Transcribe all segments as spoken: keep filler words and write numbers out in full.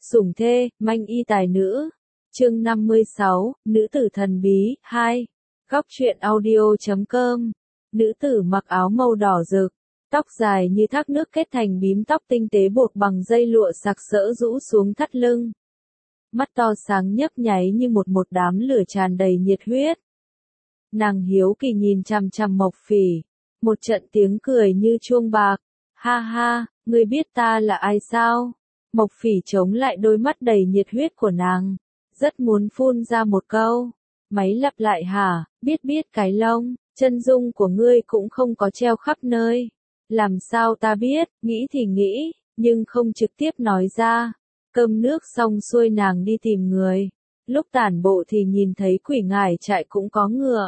Sủng thê, manh y tài nữ. Chương năm mươi sáu, nữ tử thần bí, hai. Góc truyện audio chấm com. Nữ tử mặc áo màu đỏ rực, tóc dài như thác nước kết thành bím tóc tinh tế buộc bằng dây lụa sặc sỡ rũ xuống thắt lưng. Mắt to sáng nhấp nháy như một một đám lửa tràn đầy nhiệt huyết. Nàng hiếu kỳ nhìn chằm chằm Mộc Phỉ, một trận tiếng cười như chuông bạc. Ha ha, ngươi biết ta là ai sao? Mộc Phỉ chống lại đôi mắt đầy nhiệt huyết của nàng, rất muốn phun ra một câu. Máy lặp lại hả, biết biết cái lông, chân dung của ngươi cũng không có treo khắp nơi. Làm sao ta biết, nghĩ thì nghĩ, nhưng không trực tiếp nói ra. Cơm nước xong xuôi nàng đi tìm người. Lúc tản bộ thì nhìn thấy Quỷ Ngải Trại cũng có ngựa.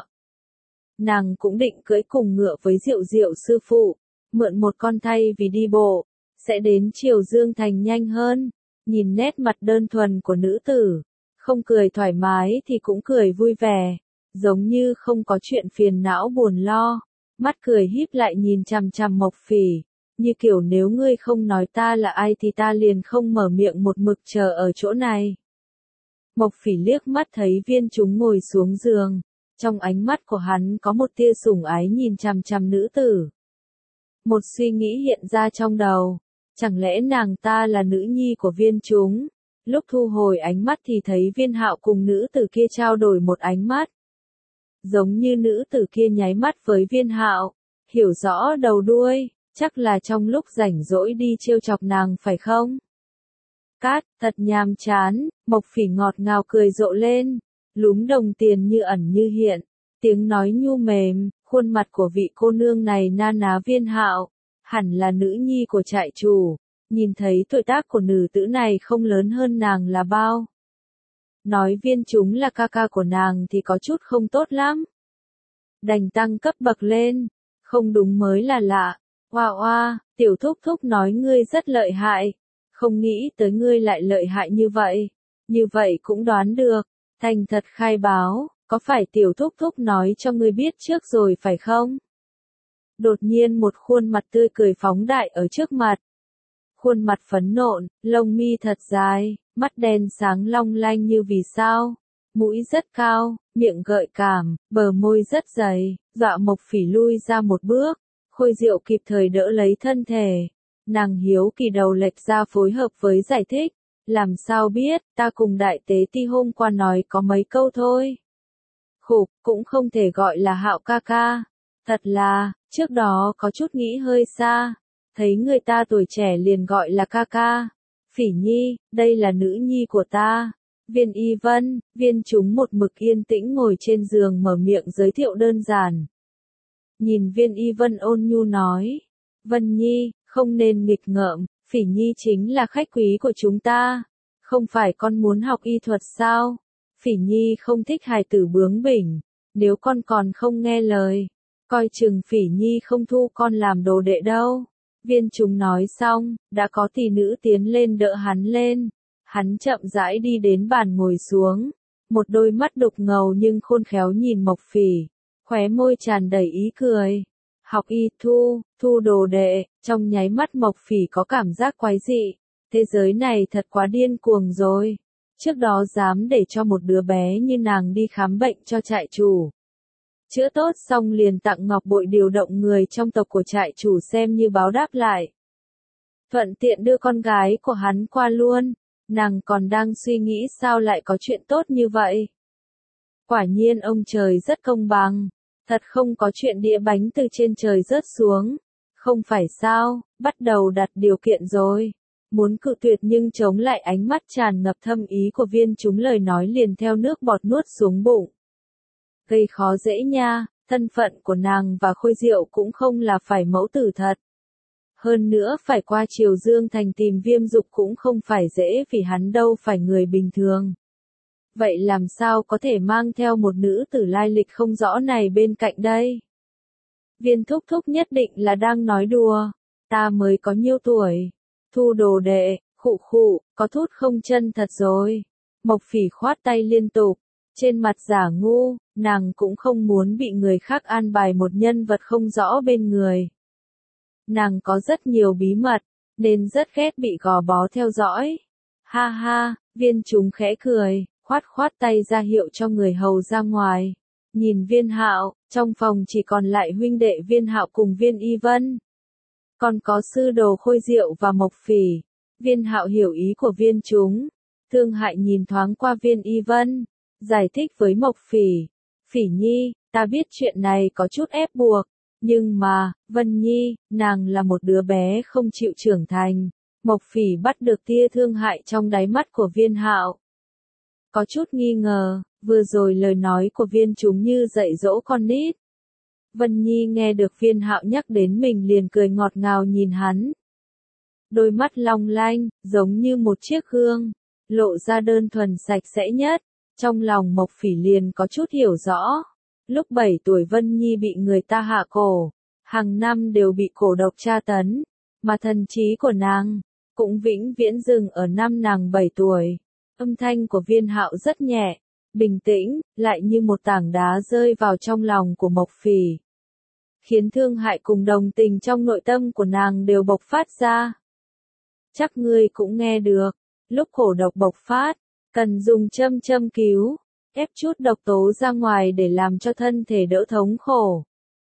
Nàng cũng định cưỡi cùng ngựa với Diệu Diệu sư phụ, mượn một con thay vì đi bộ, sẽ đến Triều Dương Thành nhanh hơn. Nhìn nét mặt đơn thuần của nữ tử, không cười thoải mái thì cũng cười vui vẻ, giống như không có chuyện phiền não buồn lo. Mắt cười híp lại nhìn chằm chằm Mộc Phỉ, như kiểu nếu ngươi không nói ta là ai thì ta liền không mở miệng một mực chờ ở chỗ này. Mộc Phỉ liếc mắt thấy Viên Chúng ngồi xuống giường, trong ánh mắt của hắn có một tia sủng ái nhìn chằm chằm nữ tử. Một suy nghĩ hiện ra trong đầu, chẳng lẽ nàng ta là nữ nhi của Viên Chúng? Lúc thu hồi ánh mắt thì thấy Viên Hạo cùng nữ tử kia trao đổi một ánh mắt. Giống như nữ tử kia nháy mắt với Viên Hạo, hiểu rõ đầu đuôi, chắc là trong lúc rảnh rỗi đi trêu chọc nàng phải không? Cát, thật nhàm chán, Mộc Phỉ ngọt ngào cười rộ lên, lúm đồng tiền như ẩn như hiện, tiếng nói nhu mềm, khuôn mặt của vị cô nương này na ná Viên Hạo, hẳn là nữ nhi của trại chủ, nhìn thấy tuổi tác của nữ tử này không lớn hơn nàng là bao. Nói Viên Chúng là ca ca của nàng thì có chút không tốt lắm. Đành tăng cấp bậc lên, không đúng mới là lạ. Oa oa, tiểu thúc thúc nói ngươi rất lợi hại, không nghĩ tới ngươi lại lợi hại như vậy. Như vậy cũng đoán được, thành thật khai báo, có phải tiểu thúc thúc nói cho ngươi biết trước rồi phải không? Đột nhiên một khuôn mặt tươi cười phóng đại ở trước mặt. Khuôn mặt phấn nộn, lông mi thật dài, mắt đen sáng long lanh như vì sao, mũi rất cao, miệng gợi cảm, bờ môi rất dày, dọa Mộc Phỉ lui ra một bước. Khôi Diệu kịp thời đỡ lấy thân thể. Nàng hiếu kỳ đầu lệch ra phối hợp với giải thích. Làm sao biết, ta cùng đại tế ti hôm qua nói có mấy câu thôi. Khục, cũng không thể gọi là Hạo ca ca. Thật là, trước đó có chút nghĩ hơi xa. Thấy người ta tuổi trẻ liền gọi là ca ca. Phỉ Nhi, đây là nữ nhi của ta. Viên Y Vân, Viên Chúng một mực yên tĩnh ngồi trên giường mở miệng giới thiệu đơn giản. Nhìn Viên Y Vân ôn nhu nói, Vân Nhi, không nên nghịch ngợm, Phỉ Nhi chính là khách quý của chúng ta, không phải con muốn học y thuật sao? Phỉ Nhi không thích hài tử bướng bỉnh, nếu con còn không nghe lời, coi chừng Phỉ Nhi không thu con làm đồ đệ đâu. Viên Chúng nói xong, đã có tỷ nữ tiến lên đỡ hắn lên, hắn chậm rãi đi đến bàn ngồi xuống, một đôi mắt đục ngầu nhưng khôn khéo nhìn Mộc Phỉ. Khóe môi tràn đầy ý cười. Học y thu, thu đồ đệ, trong nháy mắt Mộc Phỉ có cảm giác quái dị. Thế giới này thật quá điên cuồng rồi. Trước đó dám để cho một đứa bé như nàng đi khám bệnh cho trại chủ. Chữa tốt xong liền tặng ngọc bội điều động người trong tộc của trại chủ xem như báo đáp lại. Thuận tiện đưa con gái của hắn qua luôn. Nàng còn đang suy nghĩ sao lại có chuyện tốt như vậy. Quả nhiên ông trời rất công bằng, thật không có chuyện đĩa bánh từ trên trời rớt xuống, không phải sao, bắt đầu đặt điều kiện rồi. Muốn cự tuyệt nhưng chống lại ánh mắt tràn ngập thâm ý của Viên Chúng lời nói liền theo nước bọt nuốt xuống bụng. Gây khó dễ nha, thân phận của nàng và Khôi Diệu cũng không là phải mẫu tử thật. Hơn nữa phải qua Triều Dương Thành tìm Viêm Dục cũng không phải dễ vì hắn đâu phải người bình thường. Vậy làm sao có thể mang theo một nữ tử lai lịch không rõ này bên cạnh đây? Viên thúc thúc nhất định là đang nói đùa. Ta mới có nhiêu tuổi? Thu đồ đệ, khụ khụ, có thút không chân thật rồi. Mộc Phỉ khoát tay liên tục. Trên mặt giả ngu, nàng cũng không muốn bị người khác an bài một nhân vật không rõ bên người. Nàng có rất nhiều bí mật, nên rất ghét bị gò bó theo dõi. Ha ha, Viên Chúng khẽ cười, khoát khoát tay ra hiệu cho người hầu ra ngoài. Nhìn Viên Hạo, trong phòng chỉ còn lại huynh đệ Viên Hạo cùng Viên Y Vân. Còn có sư đồ Khôi Diệu và Mộc Phỉ. Viên Hạo hiểu ý của Viên Chúng. Thương hại nhìn thoáng qua Viên Y Vân. Giải thích với Mộc Phỉ. Phỉ Nhi, ta biết chuyện này có chút ép buộc. Nhưng mà, Vân Nhi, nàng là một đứa bé không chịu trưởng thành. Mộc Phỉ bắt được tia thương hại trong đáy mắt của Viên Hạo. Có chút nghi ngờ, vừa rồi lời nói của Viên Chúng như dạy dỗ con nít. Vân Nhi nghe được Viên Hạo nhắc đến mình liền cười ngọt ngào nhìn hắn. Đôi mắt long lanh, giống như một chiếc gương, lộ ra đơn thuần sạch sẽ nhất. Trong lòng Mộc Phỉ liền có chút hiểu rõ. Lúc bảy tuổi Vân Nhi bị người ta hạ cổ, hàng năm đều bị cổ độc tra tấn, mà thần trí của nàng cũng vĩnh viễn dừng ở năm nàng bảy tuổi. Âm thanh của Viên Hạo rất nhẹ, bình tĩnh, lại như một tảng đá rơi vào trong lòng của Mộc Phỉ, khiến thương hại cùng đồng tình trong nội tâm của nàng đều bộc phát ra. Chắc ngươi cũng nghe được, lúc cổ độc bộc phát, cần dùng châm châm cứu, ép chút độc tố ra ngoài để làm cho thân thể đỡ thống khổ.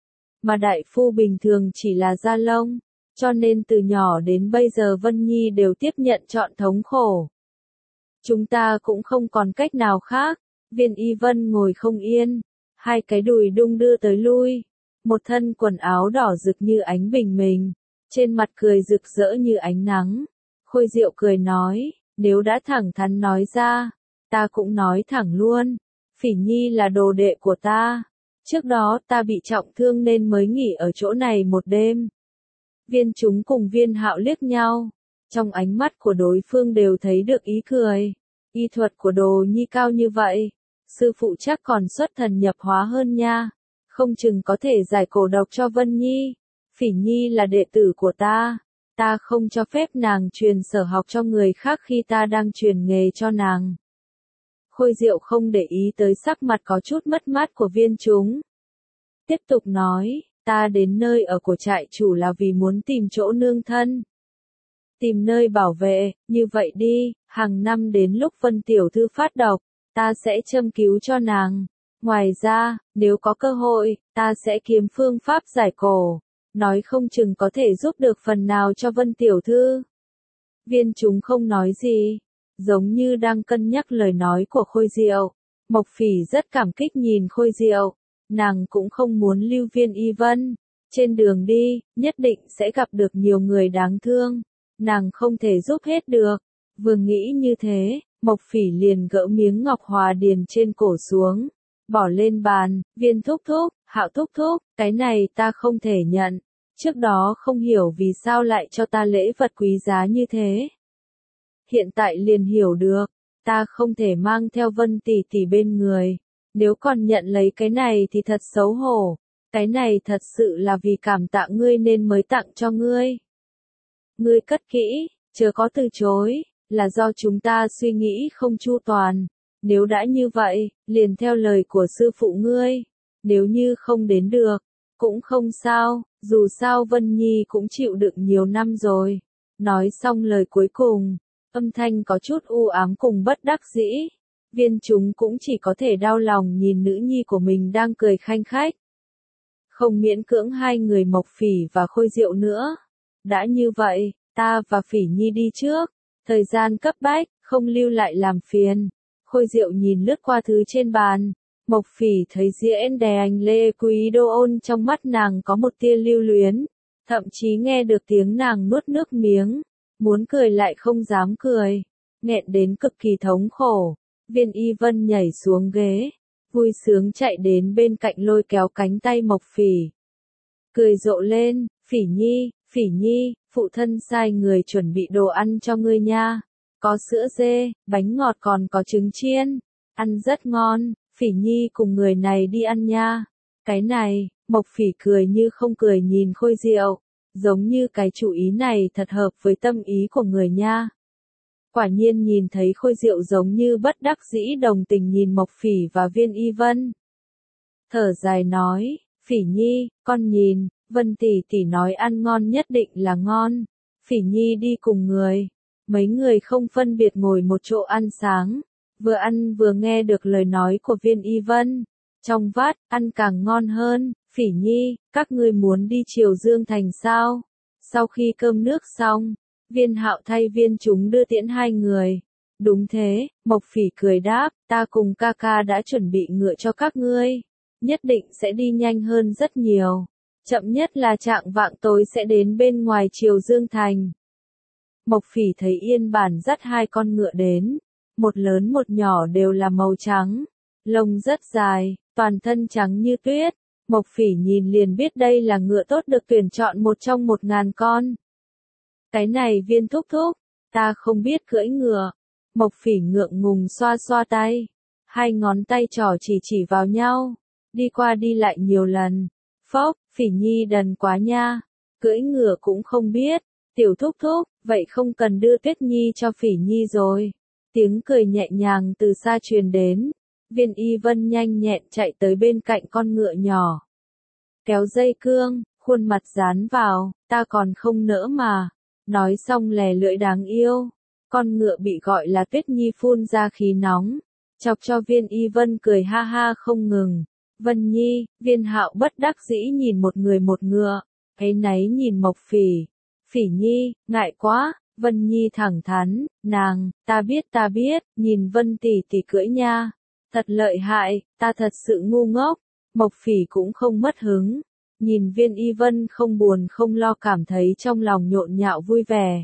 Mà đại phu bình thường chỉ là da lông, cho nên từ nhỏ đến bây giờ Vân Nhi đều tiếp nhận trọn thống khổ. Chúng ta cũng không còn cách nào khác. Viên Y Vân ngồi không yên, hai cái đùi đung đưa tới lui, một thân quần áo đỏ rực như ánh bình minh, trên mặt cười rực rỡ như ánh nắng. Khôi Diệu cười nói, nếu đã thẳng thắn nói ra, ta cũng nói thẳng luôn, Phỉ Nhi là đồ đệ của ta. Trước đó ta bị trọng thương nên mới nghỉ ở chỗ này một đêm. Viên Chúng cùng Viên Hạo liếc nhau, trong ánh mắt của đối phương đều thấy được ý cười. Y thuật của Đồ Nhi cao như vậy, sư phụ chắc còn xuất thần nhập hóa hơn nha, không chừng có thể giải cổ độc cho Vân Nhi. Phỉ Nhi là đệ tử của ta, ta không cho phép nàng truyền sở học cho người khác khi ta đang truyền nghề cho nàng. Khôi Diệu không để ý tới sắc mặt có chút mất mát của Viên Chúng. Tiếp tục nói, ta đến nơi ở của trại chủ là vì muốn tìm chỗ nương thân. Tìm nơi bảo vệ, như vậy đi, hàng năm đến lúc Vân Tiểu Thư phát độc, ta sẽ châm cứu cho nàng. Ngoài ra, nếu có cơ hội, ta sẽ kiếm phương pháp giải cổ, nói không chừng có thể giúp được phần nào cho Vân Tiểu Thư. Viên Chúng không nói gì, giống như đang cân nhắc lời nói của Khôi Diệu. Mộc Phỉ rất cảm kích nhìn Khôi Diệu, nàng cũng không muốn lưu Viên Y Vân. Trên đường đi, nhất định sẽ gặp được nhiều người đáng thương, nàng không thể giúp hết được. Vừa nghĩ như thế, Mộc Phỉ liền gỡ miếng ngọc hòa điền trên cổ xuống, bỏ lên bàn. Viên thúc thúc, Hạo thúc thúc, cái này ta không thể nhận. Trước đó không hiểu vì sao lại cho ta lễ vật quý giá như thế. Hiện tại liền hiểu được, ta không thể mang theo Vân tỷ tỷ bên người. Nếu còn nhận lấy cái này thì thật xấu hổ. Cái này thật sự là vì cảm tạ ngươi nên mới tặng cho ngươi. Ngươi cất kỹ, chớ có từ chối, là do chúng ta suy nghĩ không chu toàn. Nếu đã như vậy, liền theo lời của sư phụ ngươi. Nếu như không đến được, cũng không sao, dù sao Vân Nhi cũng chịu đựng nhiều năm rồi. Nói xong lời cuối cùng, âm thanh có chút u ám cùng bất đắc dĩ. Viên Chúng cũng chỉ có thể đau lòng nhìn nữ nhi của mình đang cười khanh khách. Không miễn cưỡng hai người Mộc Phỉ và Khôi Diệu nữa. Đã như vậy, ta và Phỉ Nhi đi trước. Thời gian cấp bách, không lưu lại làm phiền. Khôi Diệu nhìn lướt qua thứ trên bàn. Mộc Phỉ thấy diễn đè anh Lê Quý Đô Ôn trong mắt nàng có một tia lưu luyến. Thậm chí nghe được tiếng nàng nuốt nước miếng. Muốn cười lại không dám cười. Nghẹn đến cực kỳ thống khổ. Viên Y Vân nhảy xuống ghế, vui sướng chạy đến bên cạnh lôi kéo cánh tay Mộc Phỉ. Cười rộ lên, Phỉ Nhi, Phỉ Nhi, phụ thân sai người chuẩn bị đồ ăn cho ngươi nha. Có sữa dê, bánh ngọt còn có trứng chiên. Ăn rất ngon, Phỉ Nhi cùng người này đi ăn nha. Cái này, Mộc Phỉ cười như không cười nhìn Khôi Diệu. Giống như cái chủ ý này thật hợp với tâm ý của người nha. Quả nhiên nhìn thấy Khôi Diệu giống như bất đắc dĩ đồng tình nhìn Mộc Phỉ và Viên Y Vân. Thở dài nói, Phỉ Nhi, con nhìn, Vân tỷ tỷ nói ăn ngon nhất định là ngon. Phỉ Nhi đi cùng người, Mấy người không phân biệt ngồi một chỗ ăn sáng, vừa ăn vừa nghe được lời nói của Viên Y Vân. Trong vắt, ăn càng ngon hơn. Phỉ Nhi, các ngươi muốn đi Triều Dương Thành sao? Sau khi cơm nước xong, Viên Hạo thay Viên chúng đưa tiễn hai người. Đúng thế, Mộc Phỉ cười đáp, ta cùng ca ca đã chuẩn bị ngựa cho các ngươi. Nhất định sẽ đi nhanh hơn rất nhiều. Chậm nhất là trạng vạng tối sẽ đến bên ngoài Triều Dương Thành. Mộc Phỉ thấy Yên Bản dắt hai con ngựa đến. Một lớn một nhỏ đều là màu trắng. Lông rất dài, toàn thân trắng như tuyết. Mộc Phỉ nhìn liền biết đây là ngựa tốt được tuyển chọn một trong một ngàn con. Cái này Viên thúc thúc, ta không biết cưỡi ngựa. Mộc Phỉ ngượng ngùng xoa xoa tay. Hai ngón tay trỏ chỉ chỉ vào nhau. Đi qua đi lại nhiều lần. Phốc, Phỉ Nhi đần quá nha. Cưỡi ngựa cũng không biết. Tiểu thúc thúc, vậy không cần đưa Tuyết Nhi cho Phỉ Nhi rồi. Tiếng cười nhẹ nhàng từ xa truyền đến. Viên Y Vân nhanh nhẹn chạy tới bên cạnh con ngựa nhỏ. Kéo dây cương, khuôn mặt dán vào, ta còn không nỡ mà. Nói xong lè lưỡi đáng yêu. Con ngựa bị gọi là Tuyết Nhi phun ra khí nóng. Chọc cho Viên Y Vân cười ha ha không ngừng. Vân Nhi, Viên Hạo bất đắc dĩ nhìn một người một ngựa. Áy náy nhìn Mộc Phỉ. Phỉ Nhi, ngại quá. Vân Nhi thẳng thắn, nàng, ta biết ta biết, nhìn Vân tỷ tỷ cưỡi nha. Thật lợi hại, ta thật sự ngu ngốc. Mộc Phỉ cũng không mất hứng. Nhìn Viên Y Vân không buồn không lo cảm thấy trong lòng nhộn nhạo vui vẻ.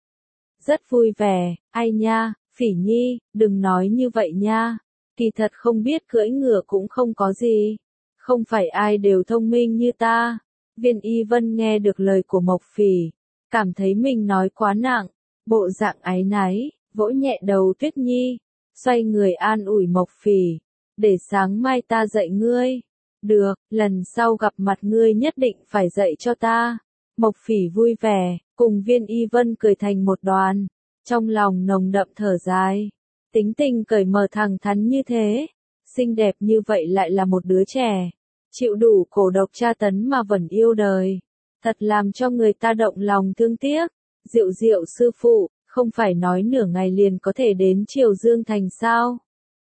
Rất vui vẻ, ai nha, Phỉ Nhi, đừng nói như vậy nha. Kỳ thật không biết cưỡi ngựa cũng không có gì. Không phải ai đều thông minh như ta. Viên Y Vân nghe được lời của Mộc Phỉ. Cảm thấy mình nói quá nặng. Bộ dạng áy náy, vỗ nhẹ đầu Tuyết Nhi. Xoay người an ủi Mộc Phỉ. Để sáng mai ta dạy ngươi. Được, lần sau gặp mặt ngươi nhất định phải dạy cho ta. Mộc Phỉ vui vẻ, cùng Viên Y Vân cười thành một đoàn. Trong lòng nồng đậm thở dài. Tính tình cởi mở thẳng thắn như thế. Xinh đẹp như vậy lại là một đứa trẻ. Chịu đủ cổ độc tra tấn mà vẫn yêu đời. Thật làm cho người ta động lòng thương tiếc. Diệu Diệu sư phụ, không phải nói nửa ngày liền có thể đến Triều Dương Thành sao?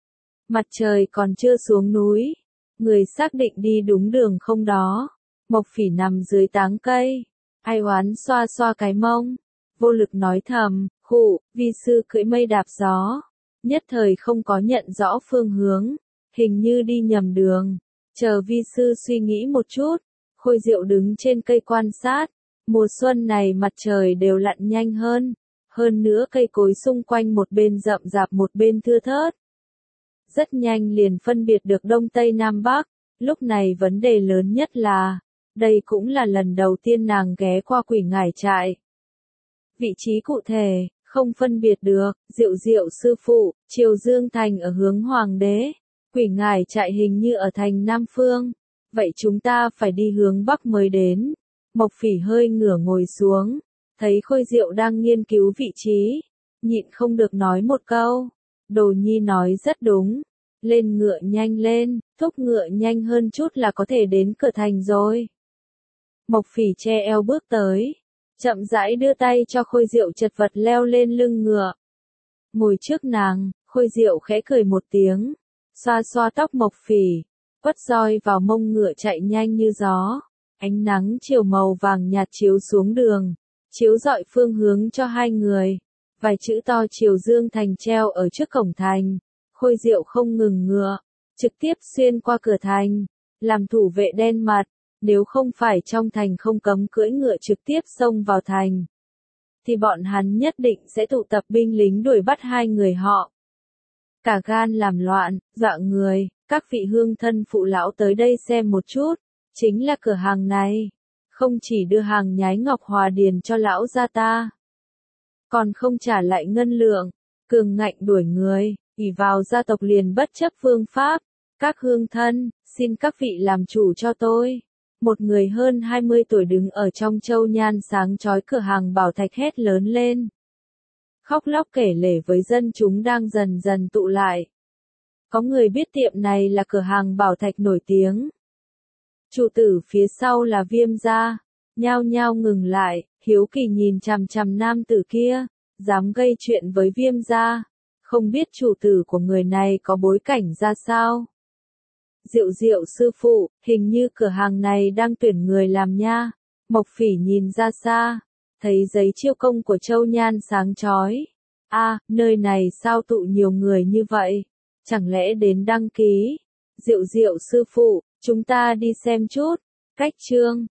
Mặt trời còn chưa xuống núi. Người xác định đi đúng đường không đó? Mộc Phỉ nằm dưới táng cây. Ai oán xoa xoa cái mông. Vô lực nói thầm, khụ, vi sư cưỡi mây đạp gió. Nhất thời không có nhận rõ phương hướng. Hình như đi nhầm đường. Chờ vi sư suy nghĩ một chút. Khôi Diệu đứng trên cây quan sát. Mùa xuân này mặt trời đều lặn nhanh hơn. Hơn nữa cây cối xung quanh một bên rậm rạp một bên thưa thớt. Rất nhanh liền phân biệt được Đông Tây Nam Bắc. Lúc này vấn đề lớn nhất là, đây cũng là lần đầu tiên nàng ghé qua Quỷ Ngải trại. Vị trí cụ thể, không phân biệt được. Diệu Diệu sư phụ, Triều Dương Thành ở hướng Hoàng đế. Quỷ Ngải trại hình như ở thành Nam Phương. Vậy chúng ta phải đi hướng Bắc mới đến. Mộc Phỉ hơi ngửa ngồi xuống. Thấy Khôi Diệu đang nghiên cứu vị trí. Nhịn không được nói một câu. Đồ Nhi nói rất đúng. Lên ngựa nhanh lên, thúc ngựa nhanh hơn chút là có thể đến cửa thành rồi. Mộc Phỉ che eo bước tới. Chậm rãi đưa tay cho Khôi Diệu chật vật leo lên lưng ngựa. Ngồi trước nàng, Khôi Diệu khẽ cười một tiếng. Xoa xoa tóc Mộc Phỉ. Quất roi vào mông ngựa chạy nhanh như gió. Ánh nắng chiều màu vàng nhạt chiếu xuống đường. Chiếu rọi phương hướng cho hai người. Vài chữ to Triều Dương Thành treo ở trước cổng thành. Khôi Diệu không ngừng ngựa. Trực tiếp xuyên qua cửa thành. Làm thủ vệ đen mặt. Nếu không phải trong thành không cấm cưỡi ngựa trực tiếp xông vào thành. Thì bọn hắn nhất định sẽ tụ tập binh lính đuổi bắt hai người họ. Cả gan làm loạn, dọa người. Các vị hương thân phụ lão tới đây xem một chút. Chính là cửa hàng này. Không chỉ đưa hàng nhái ngọc hòa điền cho lão gia ta. Còn không trả lại ngân lượng. Cường ngạnh đuổi người. ỷ vào gia tộc liền bất chấp phương pháp. Các hương thân, xin các vị làm chủ cho tôi. Một người hơn hai mươi tuổi đứng ở trong châu nhan sáng chói cửa hàng bảo thạch hét lớn lên. Khóc lóc kể lể với dân chúng đang dần dần tụ lại. Có người biết tiệm này là cửa hàng bảo thạch nổi tiếng. Chủ tử phía sau là Viêm gia. Nhao nhao ngừng lại, hiếu kỳ nhìn chằm chằm nam tử kia. dám gây chuyện với Viêm gia, không biết chủ tử của người này có bối cảnh ra sao. Diệu Diệu sư phụ, hình như cửa hàng này đang tuyển người làm nha. Mộc Phỉ nhìn ra xa, thấy giấy chiêu công của Châu Nhan sáng chói. A, à, nơi này sao tụ nhiều người như vậy? Chẳng lẽ đến đăng ký? Diệu Diệu sư phụ, chúng ta đi xem chút. Cách chương